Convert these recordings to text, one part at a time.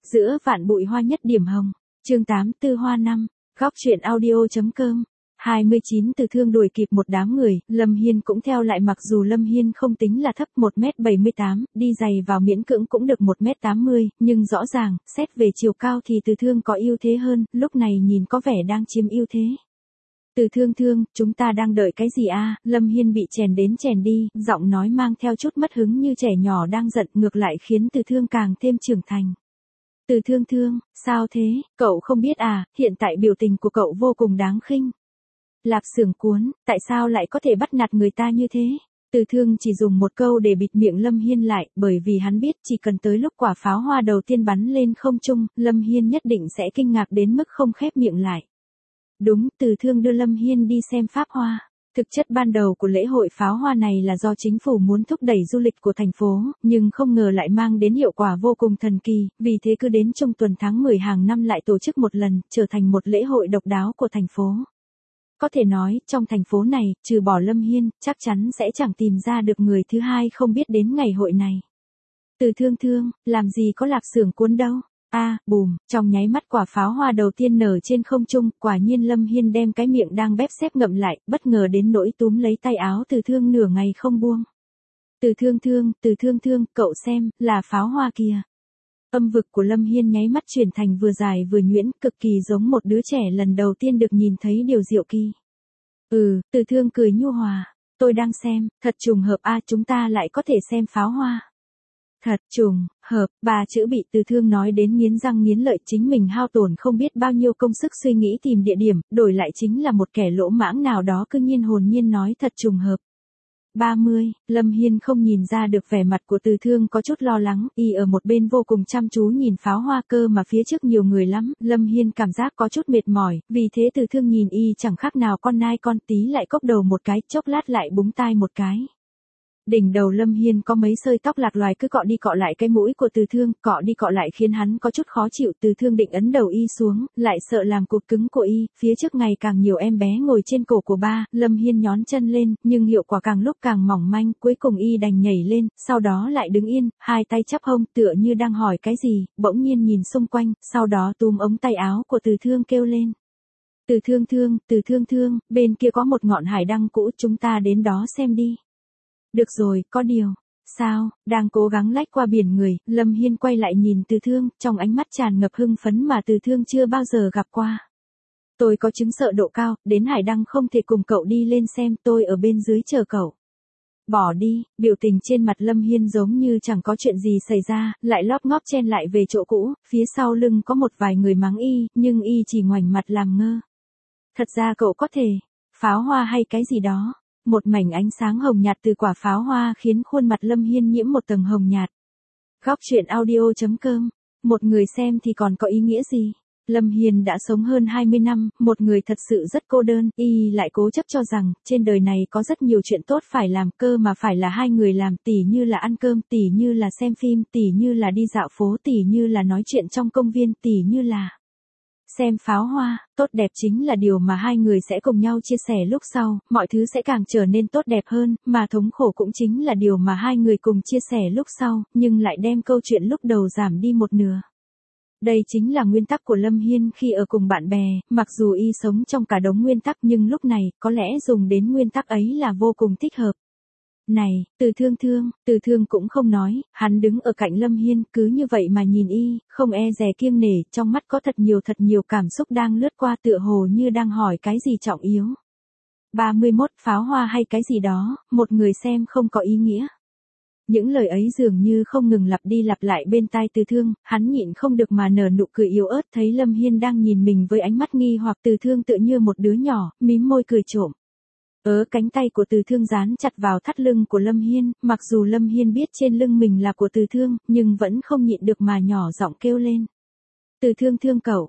Giữa vạn bụi hoa nhất điểm hồng. Chương 8 Tư Hoa Năm. Góc truyện audio.com. 29 Từ Thương đuổi kịp một đám người, Lâm Hiên cũng theo lại, mặc dù Lâm Hiên không tính là thấp 1m78, đi giày vào miễn cưỡng cũng được 1m80, nhưng rõ ràng, xét về chiều cao thì Từ Thương có ưu thế hơn, lúc này nhìn có vẻ đang chiếm ưu thế. Từ Thương, chúng ta đang đợi cái gì a? Lâm Hiên bị chèn đến chèn đi, giọng nói mang theo chút mất hứng như trẻ nhỏ đang giận, ngược lại khiến Từ Thương càng thêm trưởng thành. Từ Thương, sao thế, cậu không biết à, hiện tại biểu tình của cậu vô cùng đáng khinh. Lạp Xưởng Cuốn, tại sao lại có thể bắt nạt người ta như thế? Từ Thương chỉ dùng một câu để bịt miệng Lâm Hiên lại, bởi vì hắn biết chỉ cần tới lúc quả pháo hoa đầu tiên bắn lên không trung, Lâm Hiên nhất định sẽ kinh ngạc đến mức không khép miệng lại. Đúng, Từ Thương đưa Lâm Hiên đi xem pháp hoa. Thực chất ban đầu của lễ hội pháo hoa này là do chính phủ muốn thúc đẩy du lịch của thành phố, nhưng không ngờ lại mang đến hiệu quả vô cùng thần kỳ, vì thế cứ đến trung tuần tháng 10 hàng năm lại tổ chức một lần, trở thành một lễ hội độc đáo của thành phố. Có thể nói, trong thành phố này, trừ bỏ Lâm Hiên, chắc chắn sẽ chẳng tìm ra được người thứ hai không biết đến ngày hội này. Từ Thương, làm gì có Lạp Xưởng Cuốn đâu. Bùm, trong nháy mắt quả pháo hoa đầu tiên nở trên không trung, quả nhiên Lâm Hiên đem cái miệng đang bép xép ngậm lại, bất ngờ đến nỗi túm lấy tay áo Từ Thương nửa ngày không buông. Từ Thương, cậu xem, là pháo hoa kìa. Âm vực của Lâm Hiên nháy mắt chuyển thành vừa dài vừa nhuyễn, cực kỳ giống một đứa trẻ lần đầu tiên được nhìn thấy điều diệu kỳ. Từ Thương cười nhu hòa, tôi đang xem, thật trùng hợp chúng ta lại có thể xem pháo hoa. Thật trùng hợp, ba chữ bị Từ Thương nói đến nghiến răng nghiến lợi, chính mình hao tổn không biết bao nhiêu công sức suy nghĩ tìm địa điểm, đổi lại chính là một kẻ lỗ mãng nào đó cứ nhiên hồn nhiên nói thật trùng hợp. 30, Lâm Hiên không nhìn ra được vẻ mặt của Từ Thương có chút lo lắng, y ở một bên vô cùng chăm chú nhìn pháo hoa, cơ mà phía trước nhiều người lắm, Lâm Hiên cảm giác có chút mệt mỏi, vì thế Từ Thương nhìn y chẳng khác nào con nai con, tí lại cốc đầu một cái, chốc lát lại búng tai một cái. Đỉnh đầu Lâm Hiên có mấy sợi tóc lạc loài cứ cọ đi cọ lại cái mũi của Từ Thương, cọ đi cọ lại khiến hắn có chút khó chịu. Từ Thương định ấn đầu y xuống, lại sợ làm cục cứng của y, phía trước ngày càng nhiều em bé ngồi trên cổ của ba, Lâm Hiên nhón chân lên, nhưng hiệu quả càng lúc càng mỏng manh, cuối cùng y đành nhảy lên, sau đó lại đứng yên, hai tay chắp hông tựa như đang hỏi cái gì, bỗng nhiên nhìn xung quanh, sau đó túm ống tay áo của Từ Thương kêu lên. Từ Thương, bên kia có một ngọn hải đăng cũ, chúng ta đến đó xem đi. Được rồi, có điều. Sao, đang cố gắng lách qua biển người, Lâm Hiên quay lại nhìn Từ Thương, trong ánh mắt tràn ngập hưng phấn mà Từ Thương chưa bao giờ gặp qua. Tôi có chứng sợ độ cao, đến hải đăng không thể cùng cậu đi lên xem, tôi ở bên dưới chờ cậu. Bỏ đi, biểu tình trên mặt Lâm Hiên giống như chẳng có chuyện gì xảy ra, lại lóp ngóp chen lại về chỗ cũ, phía sau lưng có một vài người mắng y, nhưng y chỉ ngoảnh mặt làm ngơ. Thật ra cậu có thể, pháo hoa hay cái gì đó. Một mảnh ánh sáng hồng nhạt từ quả pháo hoa khiến khuôn mặt Lâm Hiên nhiễm một tầng hồng nhạt. Góc truyện audio.com. Một người xem thì còn có ý nghĩa gì? Lâm Hiên đã sống hơn 20 năm, một người thật sự rất cô đơn, y lại cố chấp cho rằng, trên đời này có rất nhiều chuyện tốt phải làm, cơ mà phải là hai người làm, tỉ như là ăn cơm, tỉ như là xem phim, tỉ như là đi dạo phố, tỉ như là nói chuyện trong công viên, tỉ như là xem pháo hoa. Tốt đẹp chính là điều mà hai người sẽ cùng nhau chia sẻ lúc sau, mọi thứ sẽ càng trở nên tốt đẹp hơn, mà thống khổ cũng chính là điều mà hai người cùng chia sẻ lúc sau, nhưng lại đem câu chuyện lúc đầu giảm đi một nửa. Đây chính là nguyên tắc của Lâm Hiên khi ở cùng bạn bè, mặc dù y sống trong cả đống nguyên tắc nhưng lúc này, có lẽ dùng đến nguyên tắc ấy là vô cùng thích hợp. Này, Từ Thương cũng không nói, hắn đứng ở cạnh Lâm Hiên, cứ như vậy mà nhìn y, không e dè kiêng nể, trong mắt có thật nhiều cảm xúc đang lướt qua, tựa hồ như đang hỏi cái gì trọng yếu. 31 Pháo hoa hay cái gì đó, một người xem không có ý nghĩa. Những lời ấy dường như không ngừng lặp đi lặp lại bên tai Từ Thương, hắn nhịn không được mà nở nụ cười yếu ớt, thấy Lâm Hiên đang nhìn mình với ánh mắt nghi hoặc. Từ Thương tựa như một đứa nhỏ, mím môi cười trộm. Cánh tay của Từ Thương dán chặt vào thắt lưng của Lâm Hiên, mặc dù Lâm Hiên biết trên lưng mình là của Từ Thương, nhưng vẫn không nhịn được mà nhỏ giọng kêu lên. Từ Thương cậu,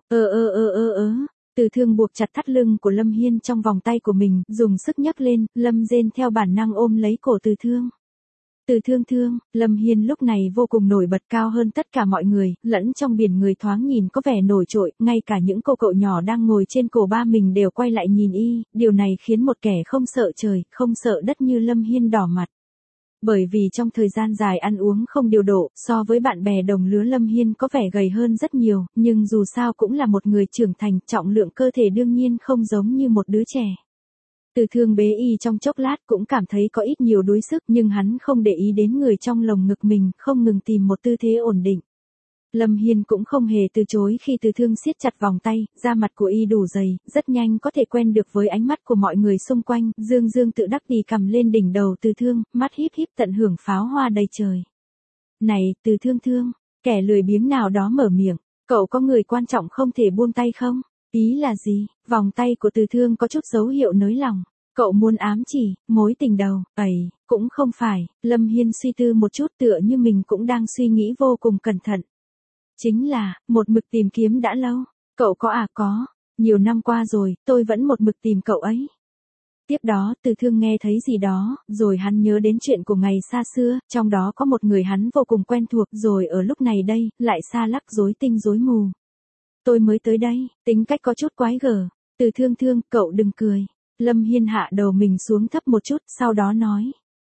Từ Thương buộc chặt thắt lưng của Lâm Hiên trong vòng tay của mình, dùng sức nhấc lên, Lâm rên theo bản năng ôm lấy cổ Từ Thương. Từ Thương, Lâm Hiên lúc này vô cùng nổi bật, cao hơn tất cả mọi người, lẫn trong biển người thoáng nhìn có vẻ nổi trội, ngay cả những cô cậu nhỏ đang ngồi trên cổ ba mình đều quay lại nhìn y, điều này khiến một kẻ không sợ trời, không sợ đất như Lâm Hiên đỏ mặt. Bởi vì trong thời gian dài ăn uống không điều độ, so với bạn bè đồng lứa Lâm Hiên có vẻ gầy hơn rất nhiều, nhưng dù sao cũng là một người trưởng thành, trọng lượng cơ thể đương nhiên không giống như một đứa trẻ. Từ Thương bế y trong chốc lát cũng cảm thấy có ít nhiều đuối sức, nhưng hắn không để ý đến người trong lồng ngực mình, không ngừng tìm một tư thế ổn định. Lâm Hiên cũng không hề từ chối khi Từ Thương siết chặt vòng tay, da mặt của y đủ dày, rất nhanh có thể quen được với ánh mắt của mọi người xung quanh, Dương Dương tự đắc đi cầm lên đỉnh đầu Từ Thương, mắt híp híp tận hưởng pháo hoa đầy trời. Này, Từ Thương Thương, kẻ lười biếng nào đó mở miệng, cậu có người quan trọng không thể buông tay không? Ý là gì? Vòng tay của Từ Thương có chút dấu hiệu nới lòng. Cậu muốn ám chỉ, mối tình đầu, cũng không phải, Lâm Hiên suy tư một chút tựa như mình cũng đang suy nghĩ vô cùng cẩn thận. Chính là, một mực tìm kiếm đã lâu. Cậu có à? Có. Nhiều năm qua rồi, tôi vẫn một mực tìm cậu ấy. Tiếp đó, Từ Thương nghe thấy gì đó, rồi hắn nhớ đến chuyện của ngày xa xưa, trong đó có một người hắn vô cùng quen thuộc, rồi ở lúc này đây, lại xa lắc rối tinh rối mù. Tôi mới tới đây, tính cách có chút quái gở. Từ Thương Thương, cậu đừng cười. Lâm Hiên hạ đầu mình xuống thấp một chút, sau đó nói.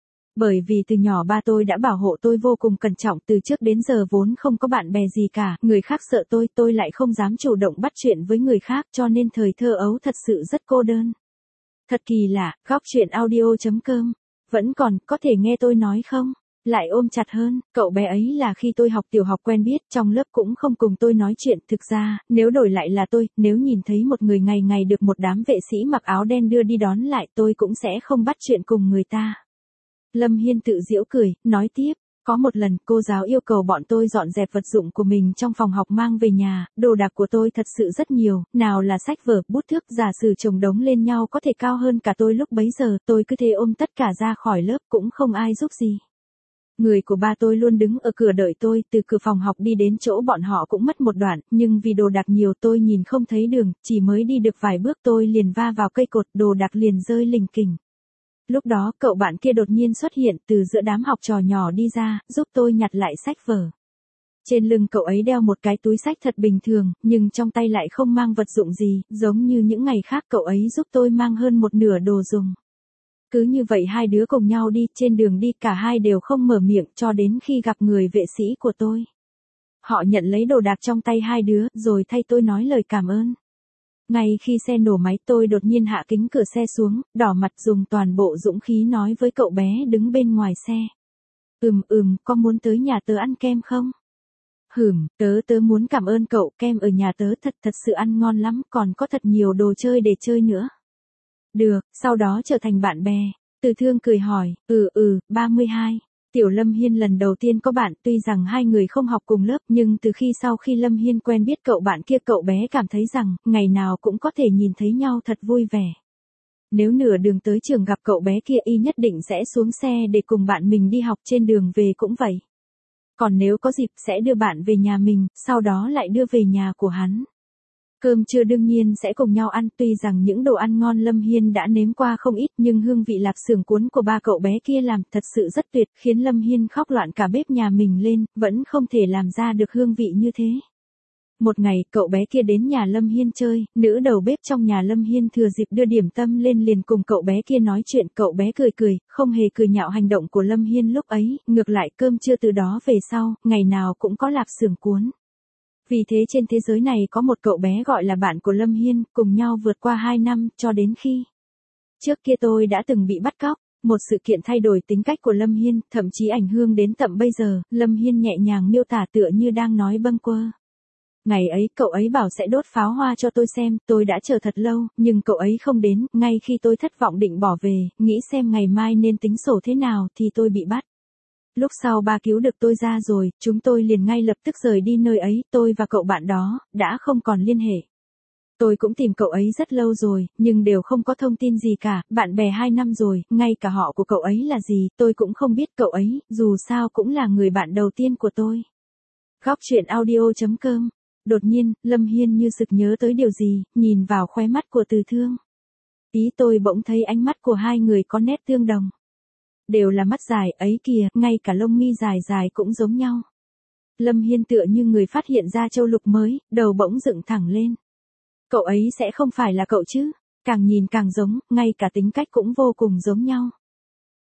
Bởi vì từ nhỏ ba tôi đã bảo hộ tôi vô cùng cẩn trọng, từ trước đến giờ vốn không có bạn bè gì cả, người khác sợ tôi lại không dám chủ động bắt chuyện với người khác, cho nên thời thơ ấu thật sự rất cô đơn. Thật kỳ lạ, góc chuyện audio.com, vẫn còn, có thể nghe tôi nói không? Lại ôm chặt hơn, cậu bé ấy là khi tôi học tiểu học quen biết, trong lớp cũng không cùng tôi nói chuyện, thực ra, nếu đổi lại là tôi, nếu nhìn thấy một người ngày ngày được một đám vệ sĩ mặc áo đen đưa đi đón lại, tôi cũng sẽ không bắt chuyện cùng người ta. Lâm Hiên tự giễu cười, nói tiếp, có một lần cô giáo yêu cầu bọn tôi dọn dẹp vật dụng của mình trong phòng học mang về nhà, đồ đạc của tôi thật sự rất nhiều, nào là sách vở, bút thước, giả sử chồng đống lên nhau có thể cao hơn cả tôi lúc bấy giờ, tôi cứ thế ôm tất cả ra khỏi lớp cũng không ai giúp gì. Người của ba tôi luôn đứng ở cửa đợi tôi, từ cửa phòng học đi đến chỗ bọn họ cũng mất một đoạn, nhưng vì đồ đạc nhiều tôi nhìn không thấy đường, chỉ mới đi được vài bước tôi liền va vào cây cột, đồ đạc liền rơi lình kình. Lúc đó cậu bạn kia đột nhiên xuất hiện từ giữa đám học trò nhỏ đi ra, giúp tôi nhặt lại sách vở. Trên lưng cậu ấy đeo một cái túi sách thật bình thường, nhưng trong tay lại không mang vật dụng gì, giống như những ngày khác cậu ấy giúp tôi mang hơn một nửa đồ dùng. Cứ như vậy hai đứa cùng nhau đi, trên đường đi cả hai đều không mở miệng cho đến khi gặp người vệ sĩ của tôi. Họ nhận lấy đồ đạc trong tay hai đứa, rồi thay tôi nói lời cảm ơn. Ngay khi xe nổ máy tôi đột nhiên hạ kính cửa xe xuống, đỏ mặt dùng toàn bộ dũng khí nói với cậu bé đứng bên ngoài xe. Có muốn tới nhà tớ ăn kem không? Tớ muốn cảm ơn cậu, kem ở nhà tớ thật sự ăn ngon lắm, còn có thật nhiều đồ chơi để chơi nữa. Được, sau đó trở thành bạn bè. Từ Thương cười hỏi, 32. Tiểu Lâm Hiên lần đầu tiên có bạn, tuy rằng hai người không học cùng lớp, nhưng từ sau khi Lâm Hiên quen biết cậu bạn kia cậu bé cảm thấy rằng, ngày nào cũng có thể nhìn thấy nhau thật vui vẻ. Nếu nửa đường tới trường gặp cậu bé kia y nhất định sẽ xuống xe để cùng bạn mình đi học, trên đường về cũng vậy. Còn nếu có dịp sẽ đưa bạn về nhà mình, sau đó lại đưa về nhà của hắn. Cơm trưa đương nhiên sẽ cùng nhau ăn, tuy rằng những đồ ăn ngon Lâm Hiên đã nếm qua không ít, nhưng hương vị lạp xưởng cuốn của ba cậu bé kia làm thật sự rất tuyệt, khiến Lâm Hiên khóc loạn cả bếp nhà mình lên, vẫn không thể làm ra được hương vị như thế. Một ngày, cậu bé kia đến nhà Lâm Hiên chơi, nữ đầu bếp trong nhà Lâm Hiên thừa dịp đưa điểm tâm lên liền cùng cậu bé kia nói chuyện, cậu bé cười, không hề cười nhạo hành động của Lâm Hiên lúc ấy, ngược lại cơm trưa từ đó về sau, ngày nào cũng có lạp xưởng cuốn. Vì thế trên thế giới này có một cậu bé gọi là bạn của Lâm Hiên, cùng nhau vượt qua 2 năm, cho đến khi trước kia tôi đã từng bị bắt cóc. Một sự kiện thay đổi tính cách của Lâm Hiên, thậm chí ảnh hưởng đến tận bây giờ, Lâm Hiên nhẹ nhàng miêu tả tựa như đang nói bâng quơ. Ngày ấy cậu ấy bảo sẽ đốt pháo hoa cho tôi xem, tôi đã chờ thật lâu, nhưng cậu ấy không đến, ngay khi tôi thất vọng định bỏ về, nghĩ xem ngày mai nên tính sổ thế nào thì tôi bị bắt. Lúc sau ba cứu được tôi ra rồi, chúng tôi liền ngay lập tức rời đi nơi ấy, tôi và cậu bạn đó, đã không còn liên hệ. Tôi cũng tìm cậu ấy rất lâu rồi, nhưng đều không có thông tin gì cả, bạn bè 2 năm rồi, ngay cả họ của cậu ấy là gì, tôi cũng không biết cậu ấy, dù sao cũng là người bạn đầu tiên của tôi. Góc chuyện audio.com. Đột nhiên, Lâm Hiên như sực nhớ tới điều gì, nhìn vào khóe mắt của Từ Thương. Ý tôi bỗng thấy ánh mắt của hai người có nét tương đồng. Đều là mắt dài, ấy kìa, ngay cả lông mi dài dài cũng giống nhau. Lâm Hiên tựa như người phát hiện ra châu lục mới, đầu bỗng dựng thẳng lên. Cậu ấy sẽ không phải là cậu chứ, càng nhìn càng giống, ngay cả tính cách cũng vô cùng giống nhau.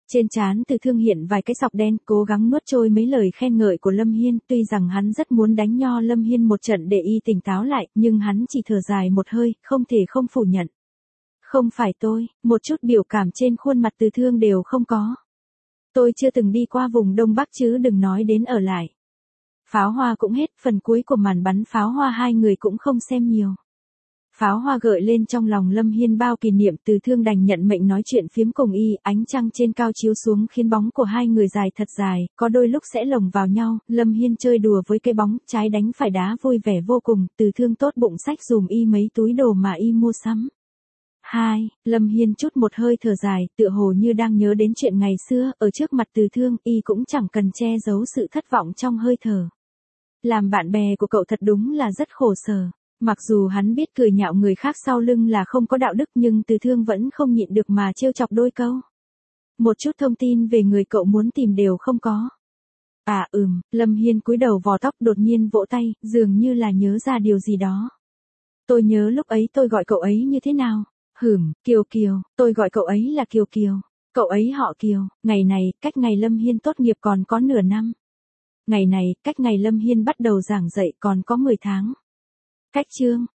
Trên trán Từ Thương hiện vài cái sọc đen, cố gắng nuốt trôi mấy lời khen ngợi của Lâm Hiên, tuy rằng hắn rất muốn đánh nho Lâm Hiên một trận để y tỉnh táo lại, nhưng hắn chỉ thở dài một hơi, không thể không phủ nhận. Không phải tôi, một chút biểu cảm trên khuôn mặt Từ Thương đều không có. Tôi chưa từng đi qua vùng Đông Bắc chứ đừng nói đến ở lại. Pháo hoa cũng hết, phần cuối của màn bắn pháo hoa hai người cũng không xem nhiều. Pháo hoa gợi lên trong lòng Lâm Hiên bao kỷ niệm, Từ Thương đành nhận mệnh nói chuyện phiếm cùng y, ánh trăng trên cao chiếu xuống khiến bóng của hai người dài thật dài, có đôi lúc sẽ lồng vào nhau, Lâm Hiên chơi đùa với cái bóng, trái đánh phải đá vui vẻ vô cùng, Từ Thương tốt bụng xách dùm y mấy túi đồ mà y mua sắm. Lâm Hiên chút một hơi thở dài, tựa hồ như đang nhớ đến chuyện ngày xưa, ở trước mặt Từ Thương, y cũng chẳng cần che giấu sự thất vọng trong hơi thở. Làm bạn bè của cậu thật đúng là rất khổ sở. Mặc dù hắn biết cười nhạo người khác sau lưng là không có đạo đức nhưng Từ Thương vẫn không nhịn được mà trêu chọc đôi câu. Một chút thông tin về người cậu muốn tìm đều không có. Lâm Hiên cúi đầu vò tóc đột nhiên vỗ tay, dường như là nhớ ra điều gì đó. Tôi nhớ lúc ấy tôi gọi cậu ấy như thế nào? Kiều Kiều, tôi gọi cậu ấy là Kiều Kiều. Cậu ấy họ Kiều, ngày này, cách ngày Lâm Hiên tốt nghiệp còn có nửa năm. Ngày này, cách ngày Lâm Hiên bắt đầu giảng dạy còn có 10 tháng. Cách chương